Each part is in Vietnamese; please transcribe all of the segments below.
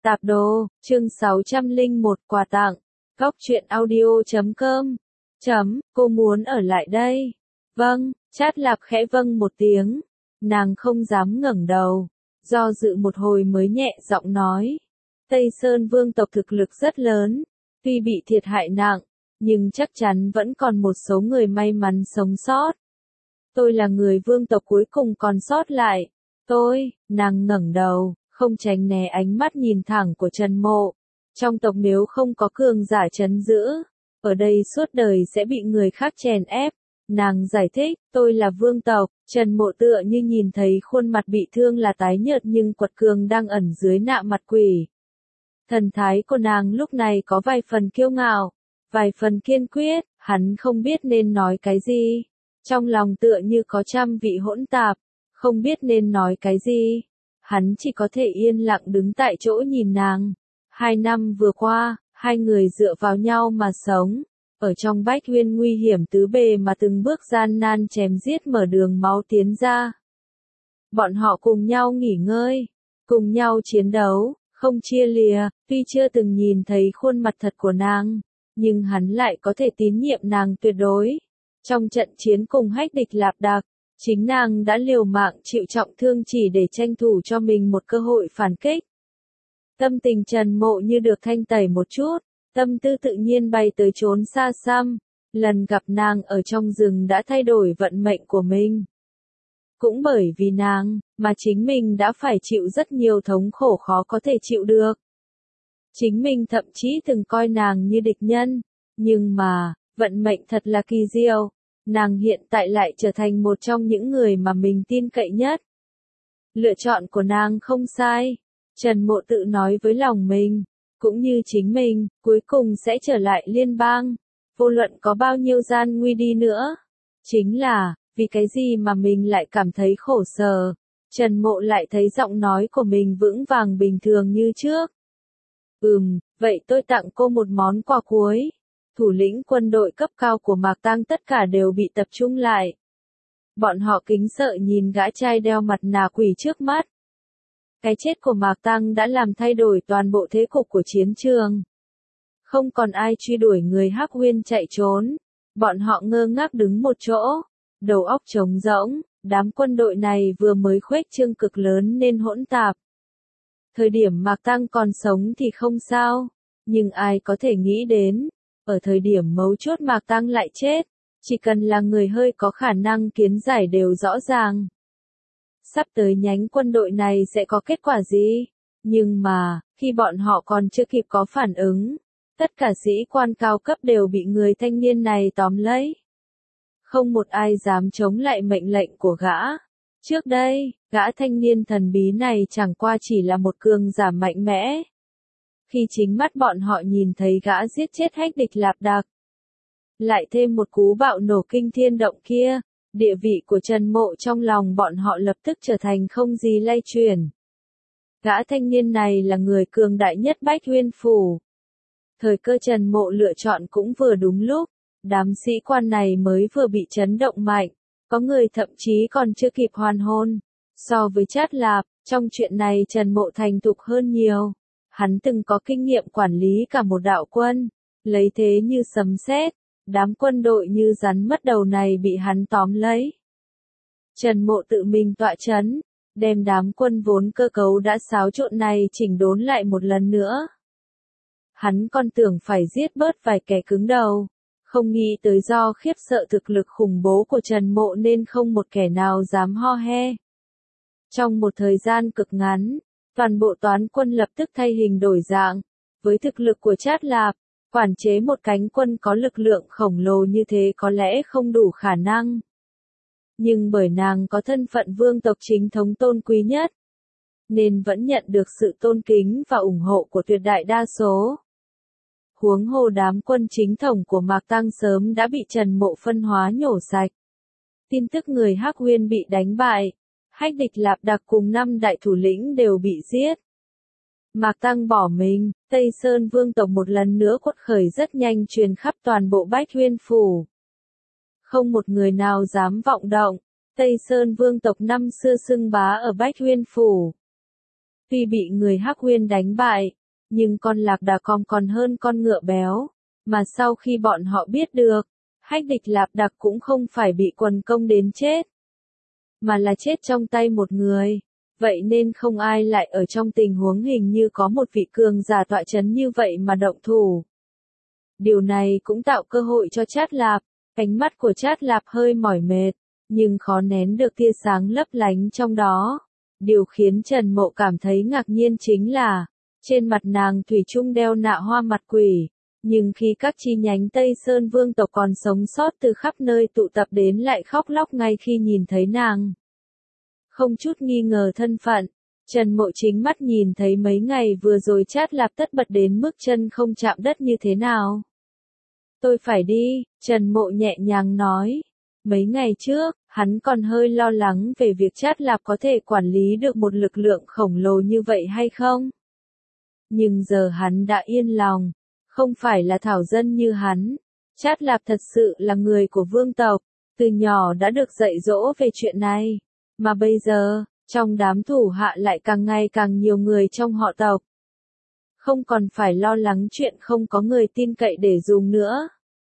Tạp đồ, chương 601 quà tặng. Góc truyện audio.com. Cô muốn ở lại đây. Vâng, Chát Lạp khẽ vâng một tiếng. Nàng không dám ngẩng đầu. Do dự một hồi mới nhẹ giọng nói. Tây Sơn vương tộc thực lực rất lớn. Tuy bị thiệt hại nặng, nhưng chắc chắn vẫn còn một số người may mắn sống sót. Tôi là người vương tộc cuối cùng còn sót lại. Nàng ngẩng đầu, không tránh né ánh mắt nhìn thẳng của Trần Mộ. Trong tộc nếu không có cường giả trấn giữ, ở đây suốt đời sẽ bị người khác chèn ép. Nàng giải thích, tôi là vương tộc. Trần Mộ tựa như nhìn thấy khuôn mặt bị thương là tái nhợt nhưng quật cường đang ẩn dưới nạ mặt quỷ. Thần thái của nàng lúc này có vài phần kiêu ngạo, vài phần kiên quyết, hắn không biết nên nói cái gì. Trong lòng tựa như có trăm vị hỗn tạp, không biết nên nói cái gì. Hắn chỉ có thể yên lặng đứng tại chỗ nhìn nàng. 2 năm vừa qua, hai người dựa vào nhau mà sống. Ở trong bách huyên nguy hiểm tứ bề mà từng bước gian nan chém giết mở đường máu tiến ra. Bọn họ cùng nhau nghỉ ngơi, cùng nhau chiến đấu, không chia lìa. Tuy chưa từng nhìn thấy khuôn mặt thật của nàng, nhưng hắn lại có thể tín nhiệm nàng tuyệt đối. Trong trận chiến cùng Hách Địch Lạp Đạc, chính nàng đã liều mạng chịu trọng thương chỉ để tranh thủ cho mình một cơ hội phản kích. Tâm tình Trần Mộ như được thanh tẩy một chút, tâm tư tự nhiên bay tới chốn xa xăm. Lần gặp nàng ở trong rừng đã thay đổi vận mệnh của mình. Cũng bởi vì nàng, mà chính mình đã phải chịu rất nhiều thống khổ khó có thể chịu được. Chính mình thậm chí từng coi nàng như địch nhân, nhưng mà, vận mệnh thật là kỳ diệu. Nàng hiện tại lại trở thành một trong những người mà mình tin cậy nhất. Lựa chọn của nàng không sai. Trần Mộ tự nói với lòng mình, cũng như chính mình, cuối cùng sẽ trở lại liên bang. Vô luận có bao nhiêu gian nguy đi nữa. Chính là, vì cái gì mà mình lại cảm thấy khổ sở. Trần Mộ lại thấy giọng nói của mình vững vàng bình thường như trước. Vậy tôi tặng cô một món quà cuối. Thủ lĩnh quân đội cấp cao của Mạc Tăng tất cả đều bị tập trung lại. Bọn họ kính sợ nhìn gã trai đeo mặt nạ quỷ trước mắt. Cái chết của Mạc Tăng đã làm thay đổi toàn bộ thế cục của chiến trường. Không còn ai truy đuổi người Hắc Huyên chạy trốn. Bọn họ ngơ ngác đứng một chỗ, đầu óc trống rỗng. Đám quân đội này vừa mới khuếch trương cực lớn nên hỗn tạp. Thời điểm Mạc Tăng còn sống thì không sao, nhưng ai có thể nghĩ đến, ở thời điểm mấu chốt Mạc Tăng lại chết. Chỉ cần là người hơi có khả năng kiến giải đều rõ ràng. Sắp tới nhánh quân đội này sẽ có kết quả gì? Nhưng mà, khi bọn họ còn chưa kịp có phản ứng, tất cả sĩ quan cao cấp đều bị người thanh niên này tóm lấy. Không một ai dám chống lại mệnh lệnh của gã. Trước đây, gã thanh niên thần bí này chẳng qua chỉ là một cường giả mạnh mẽ. Khi chính mắt bọn họ nhìn thấy gã giết chết Hách Địch Lạp Đạc, lại thêm một cú bạo nổ kinh thiên động kia, địa vị của Trần Mộ trong lòng bọn họ lập tức trở thành không gì lay chuyển. Gã thanh niên này là người cường đại nhất Bách Huyên Phủ. Thời cơ Trần Mộ lựa chọn cũng vừa đúng lúc, đám sĩ quan này mới vừa bị chấn động mạnh, có người thậm chí còn chưa kịp hoàn hồn. So với Chát Lạp, trong chuyện này Trần Mộ thành thục hơn nhiều. Hắn từng có kinh nghiệm quản lý cả một đạo quân, lấy thế như sấm sét, đám quân đội như rắn mất đầu này bị hắn tóm lấy. Trần Mộ tự mình tọa trấn, đem đám quân vốn cơ cấu đã xáo trộn này chỉnh đốn lại một lần nữa. Hắn còn tưởng phải giết bớt vài kẻ cứng đầu, không nghĩ tới do khiếp sợ thực lực khủng bố của Trần Mộ nên không một kẻ nào dám ho he. Trong một thời gian cực ngắn, toàn bộ toán quân lập tức thay hình đổi dạng. Với thực lực của Chát Lạp, quản chế một cánh quân có lực lượng khổng lồ như thế có lẽ không đủ khả năng. Nhưng bởi nàng có thân phận vương tộc chính thống tôn quý nhất, nên vẫn nhận được sự tôn kính và ủng hộ của tuyệt đại đa số. Huống hồ đám quân chính thống của Mạc Tăng sớm đã bị Trần Mộ phân hóa nhổ sạch. Tin tức người Hắc Huyên bị đánh bại, Hách Địch Lạp Đạc cùng 5 đại thủ lĩnh đều bị giết. Mạc Tăng bỏ mình, Tây Sơn vương tộc một lần nữa quật khởi rất nhanh truyền khắp toàn bộ Bách Huyên Phủ. Không một người nào dám vọng động, Tây Sơn vương tộc năm xưa xưng bá ở Bách Huyên Phủ. Tuy bị người Hắc Uyên đánh bại, nhưng con lạc đà con còn hơn con ngựa béo, mà sau khi bọn họ biết được, Hách Địch Lạp Đặc cũng không phải bị quần công đến chết, mà là chết trong tay một người. Vậy nên không ai lại ở trong tình huống hình như có một vị cường giả tọa chấn như vậy mà động thủ. Điều này cũng tạo cơ hội cho Trát Lạp, ánh mắt của Trát Lạp hơi mỏi mệt, nhưng khó nén được tia sáng lấp lánh trong đó. Điều khiến Trần Mộ cảm thấy ngạc nhiên chính là, trên mặt nàng thủy chung đeo nạ hoa mặt quỷ, nhưng khi các chi nhánh Tây Sơn vương tộc còn sống sót từ khắp nơi tụ tập đến lại khóc lóc ngay khi nhìn thấy nàng. Không chút nghi ngờ thân phận, Trần Mộ chính mắt nhìn thấy mấy ngày vừa rồi Trát Lạp tất bật đến mức chân không chạm đất như thế nào. Tôi phải đi, Trần Mộ nhẹ nhàng nói. Mấy ngày trước, hắn còn hơi lo lắng về việc Trát Lạp có thể quản lý được một lực lượng khổng lồ như vậy hay không. Nhưng giờ hắn đã yên lòng, không phải là thảo dân như hắn. Trát Lạp thật sự là người của vương tộc, từ nhỏ đã được dạy dỗ về chuyện này. Mà bây giờ, trong đám thủ hạ lại càng ngày càng nhiều người trong họ tộc. Không còn phải lo lắng chuyện không có người tin cậy để dùng nữa.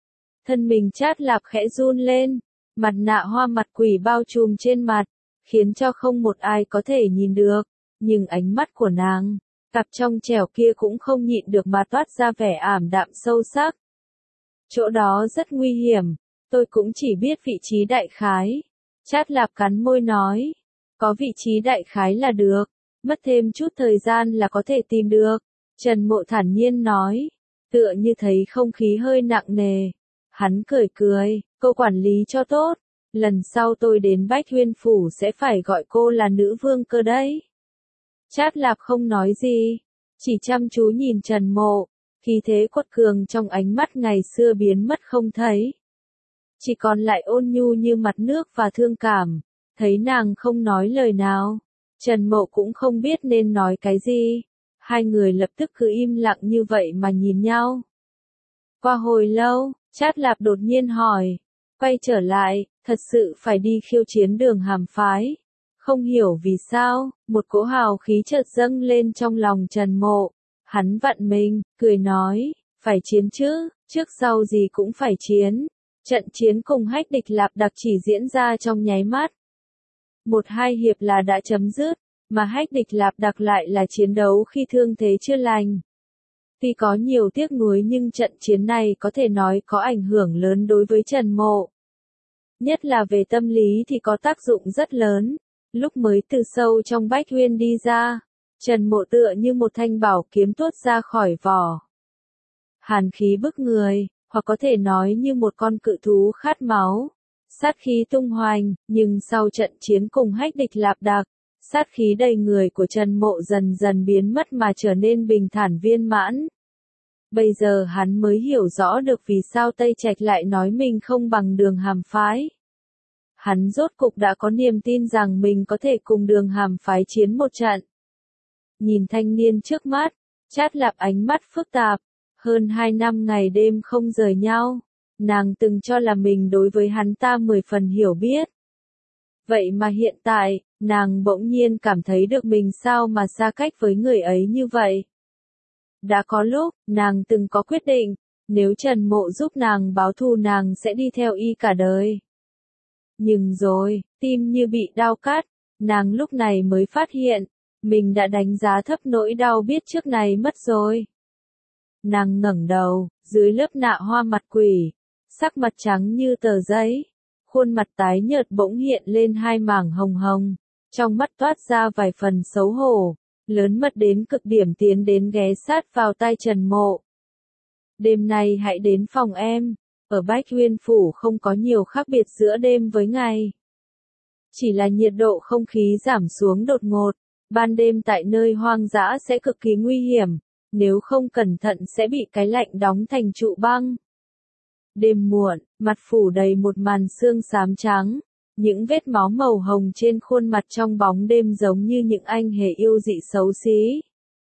Thân mình Trát Lạp khẽ run lên, mặt nạ hoa mặt quỷ bao trùm trên mặt, khiến cho không một ai có thể nhìn được, nhưng ánh mắt của nàng, cặp trong trẻo kia cũng không nhịn được mà toát ra vẻ ảm đạm sâu sắc. Chỗ đó rất nguy hiểm, tôi cũng chỉ biết vị trí đại khái. Trát Lạp cắn môi nói, có vị trí đại khái là được, mất thêm chút thời gian là có thể tìm được. Trần Mộ thản nhiên nói, tựa như thấy không khí hơi nặng nề. Hắn cười cười, cô quản lý cho tốt, lần sau tôi đến Bách Huyên Phủ sẽ phải gọi cô là nữ vương cơ đấy. Trát Lạp không nói gì, chỉ chăm chú nhìn Trần Mộ, khí thế quật cường trong ánh mắt ngày xưa biến mất không thấy. Chỉ còn lại ôn nhu như mặt nước và thương cảm, thấy nàng không nói lời nào. Trần Mộ cũng không biết nên nói cái gì. Hai người lập tức cứ im lặng như vậy mà nhìn nhau. Qua hồi lâu, Trát Lạp đột nhiên hỏi, quay trở lại, thật sự phải đi khiêu chiến Đường Hàm phái. Không hiểu vì sao, một cỗ hào khí chợt dâng lên trong lòng Trần Mộ. Hắn vặn mình, cười nói, phải chiến chứ, trước sau gì cũng phải chiến. Trận chiến cùng Hách Địch Lạp Đặc chỉ diễn ra trong nháy mắt. 1-2 hiệp là đã chấm dứt, mà Hách Địch Lạp Đặc lại là chiến đấu khi thương thế chưa lành. Tuy có nhiều tiếc nuối nhưng trận chiến này có thể nói có ảnh hưởng lớn đối với Trần Mộ. Nhất là về tâm lý thì có tác dụng rất lớn. Lúc mới từ sâu trong Bách Huyên đi ra, Trần Mộ tựa như một thanh bảo kiếm tuốt ra khỏi vỏ. Hàn khí bức người, hoặc có thể nói như một con cự thú khát máu. Sát khí tung hoành, nhưng sau trận chiến cùng Hách Địch Lạp Đặc, sát khí đầy người của Trần Mộ dần dần biến mất mà trở nên bình thản viên mãn. Bây giờ hắn mới hiểu rõ được vì sao Tây Trạch lại nói mình không bằng Đường Hàm phái. Hắn rốt cục đã có niềm tin rằng mình có thể cùng Đường Hàm phái chiến một trận. Nhìn thanh niên trước mắt, Trát Lạp ánh mắt phức tạp, hơn 2 năm ngày đêm không rời nhau, nàng từng cho là mình đối với hắn ta 10 phần hiểu biết. Vậy mà hiện tại, nàng bỗng nhiên cảm thấy được mình sao mà xa cách với người ấy như vậy. Đã có lúc, nàng từng có quyết định, nếu Trần Mộ giúp nàng báo thù nàng sẽ đi theo y cả đời. Nhưng rồi, tim như bị đau cắt, nàng lúc này mới phát hiện, mình đã đánh giá thấp nỗi đau biết trước này mất rồi. Nàng ngẩng đầu, dưới lớp nạ hoa mặt quỷ, sắc mặt trắng như tờ giấy, khuôn mặt tái nhợt bỗng hiện lên 2 mảng hồng hồng, trong mắt toát ra vài phần xấu hổ, lớn mật đến cực điểm tiến đến ghé sát vào tai Trần Mộ. Đêm nay hãy đến phòng em, ở Bách Huyên Phủ không có nhiều khác biệt giữa đêm với ngày. Chỉ là nhiệt độ không khí giảm xuống đột ngột, ban đêm tại nơi hoang dã sẽ cực kỳ nguy hiểm, nếu không cẩn thận sẽ bị cái lạnh đóng thành trụ băng. Đêm muộn, mặt phủ đầy một màn sương xám trắng, những vết máu màu hồng trên khuôn mặt trong bóng đêm giống như những anh hề yêu dị xấu xí.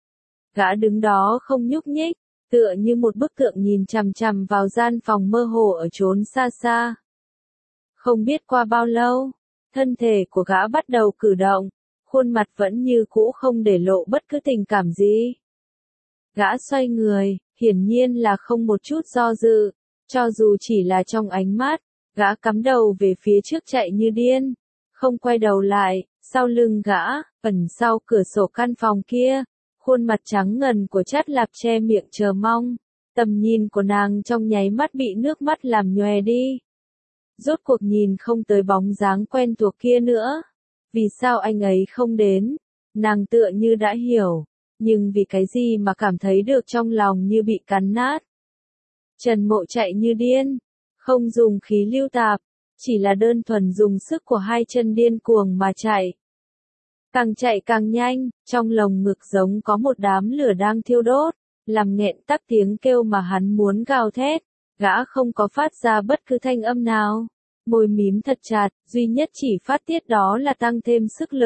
Gã đứng đó không nhúc nhích, tựa như một bức tượng nhìn chằm chằm vào gian phòng mơ hồ ở chốn xa xa. Không biết qua bao lâu, thân thể của gã bắt đầu cử động, khuôn mặt vẫn như cũ không để lộ bất cứ tình cảm gì. Gã xoay người, hiển nhiên là không một chút do dự, cho dù chỉ là trong ánh mắt, gã cắm đầu về phía trước chạy như điên, không quay đầu lại, sau lưng gã, ẩn sau cửa sổ căn phòng kia, khuôn mặt trắng ngần của Trát Lạp che miệng chờ mong, tầm nhìn của nàng trong nháy mắt bị nước mắt làm nhòe đi. Rốt cuộc nhìn không tới bóng dáng quen thuộc kia nữa. Vì sao anh ấy không đến? Nàng tựa như đã hiểu, nhưng vì cái gì mà cảm thấy được trong lòng như bị cắn nát. Trần Mộ chạy như điên, không dùng khí lưu tạp, chỉ là đơn thuần dùng sức của hai chân điên cuồng mà chạy. Càng chạy càng nhanh, trong lồng ngực giống có một đám lửa đang thiêu đốt, làm nghẹn tắc tiếng kêu mà hắn muốn gào thét, gã không có phát ra bất cứ thanh âm nào. Môi mím thật chặt, duy nhất chỉ phát tiết đó là tăng thêm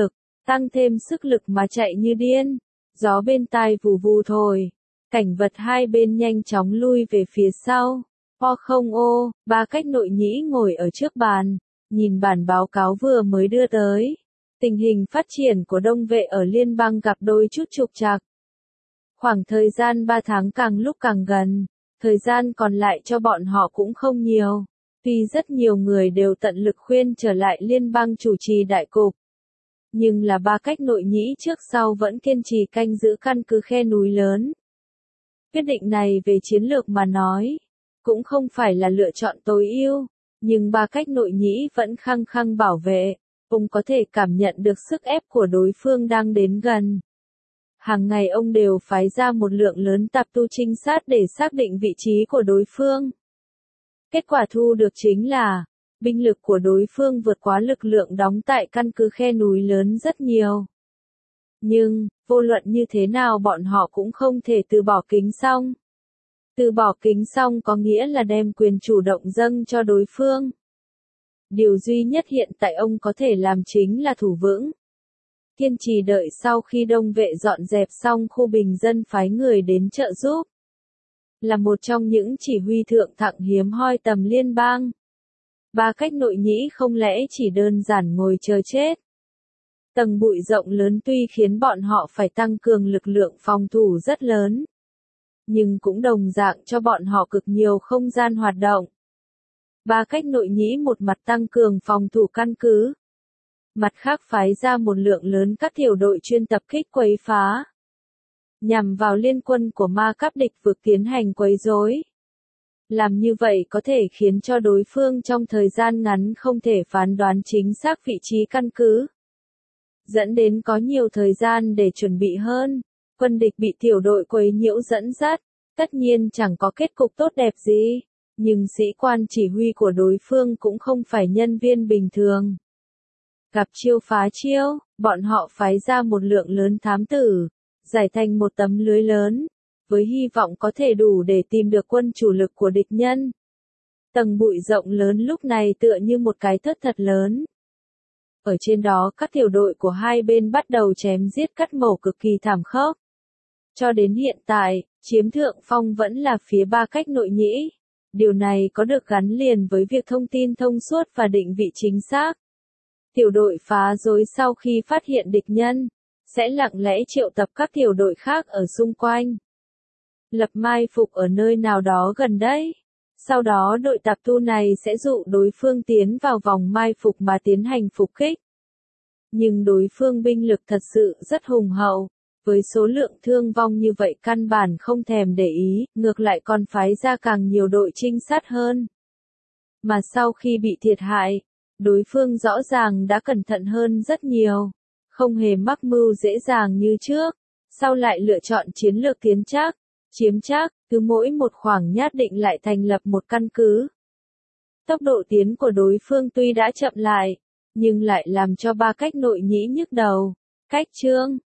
sức lực mà chạy như điên. Gió bên tai vù vù thổi, cảnh vật hai bên nhanh chóng lui về phía sau. Không ô, Ba Cách Nội Nhĩ ngồi ở trước bàn, nhìn bản báo cáo vừa mới đưa tới. Tình hình phát triển của Đông Vệ ở liên bang gặp đôi chút trục trặc. Khoảng thời gian 3 tháng càng lúc càng gần, thời gian còn lại cho bọn họ cũng không nhiều. Tuy rất nhiều người đều tận lực khuyên trở lại liên bang chủ trì đại cục, nhưng là Ba Cách Nội Nhĩ trước sau vẫn kiên trì canh giữ căn cứ khe núi lớn. Quyết định này về chiến lược mà nói, cũng không phải là lựa chọn tối ưu, nhưng Ba Cách Nội Nhĩ vẫn khăng khăng bảo vệ, ông có thể cảm nhận được sức ép của đối phương đang đến gần. Hàng ngày ông đều phái ra một lượng lớn tạp tu trinh sát để xác định vị trí của đối phương. Kết quả thu được chính là, binh lực của đối phương vượt quá lực lượng đóng tại căn cứ khe núi lớn rất nhiều. Nhưng, vô luận như thế nào bọn họ cũng không thể từ bỏ Kính Song. Từ bỏ Kính Song có nghĩa là đem quyền chủ động dâng cho đối phương. Điều duy nhất hiện tại ông có thể làm chính là thủ vững. Kiên trì đợi sau khi Đông Vệ dọn dẹp xong khu bình dân phái người đến trợ giúp. Là một trong những chỉ huy thượng thặng hiếm hoi tầm liên bang. Ba Cách Nội Nhĩ không lẽ chỉ đơn giản ngồi chờ chết. Tầng bụi rộng lớn tuy khiến bọn họ phải tăng cường lực lượng phòng thủ rất lớn, nhưng cũng đồng dạng cho bọn họ cực nhiều không gian hoạt động. Ba Cách Nội Nhĩ một mặt tăng cường phòng thủ căn cứ, mặt khác phái ra một lượng lớn các tiểu đội chuyên tập kích quấy phá, nhằm vào liên quân của ma cáp địch vực tiến hành quấy rối. Làm như vậy có thể khiến cho đối phương trong thời gian ngắn không thể phán đoán chính xác vị trí căn cứ, dẫn đến có nhiều thời gian để chuẩn bị hơn. Quân địch bị tiểu đội quấy nhiễu dẫn dắt, tất nhiên chẳng có kết cục tốt đẹp gì, nhưng sĩ quan chỉ huy của đối phương cũng không phải nhân viên bình thường. Gặp chiêu phá chiêu, bọn họ phái ra một lượng lớn thám tử, giải thành một tấm lưới lớn, với hy vọng có thể đủ để tìm được quân chủ lực của địch nhân. Tầng bụi rộng lớn lúc này tựa như một cái thất thật lớn. Ở trên đó các tiểu đội của hai bên bắt đầu chém giết cắt mổ cực kỳ thảm khốc. Cho đến hiện tại, chiếm thượng phong vẫn là phía Ba Cách Nội Nhĩ. Điều này có được gắn liền với việc thông tin thông suốt và định vị chính xác. Tiểu đội phá rối sau khi phát hiện địch nhân, sẽ lặng lẽ triệu tập các tiểu đội khác ở xung quanh, lập mai phục ở nơi nào đó gần đấy. Sau đó đội tạp tu này sẽ dụ đối phương tiến vào vòng mai phục mà tiến hành phục kích. Nhưng đối phương binh lực thật sự rất hùng hậu, với số lượng thương vong như vậy căn bản không thèm để ý, ngược lại còn phái ra càng nhiều đội trinh sát hơn. Mà sau khi bị thiệt hại, đối phương rõ ràng đã cẩn thận hơn rất nhiều, không hề mắc mưu dễ dàng như trước, sau lại lựa chọn chiến lược tiến chắc, chiếm chắc, cứ mỗi một khoảng nhất định lại thành lập một căn cứ. Tốc độ tiến của đối phương tuy đã chậm lại, nhưng lại làm cho Ba Cách Nội Nhĩ nhức đầu. Cách chương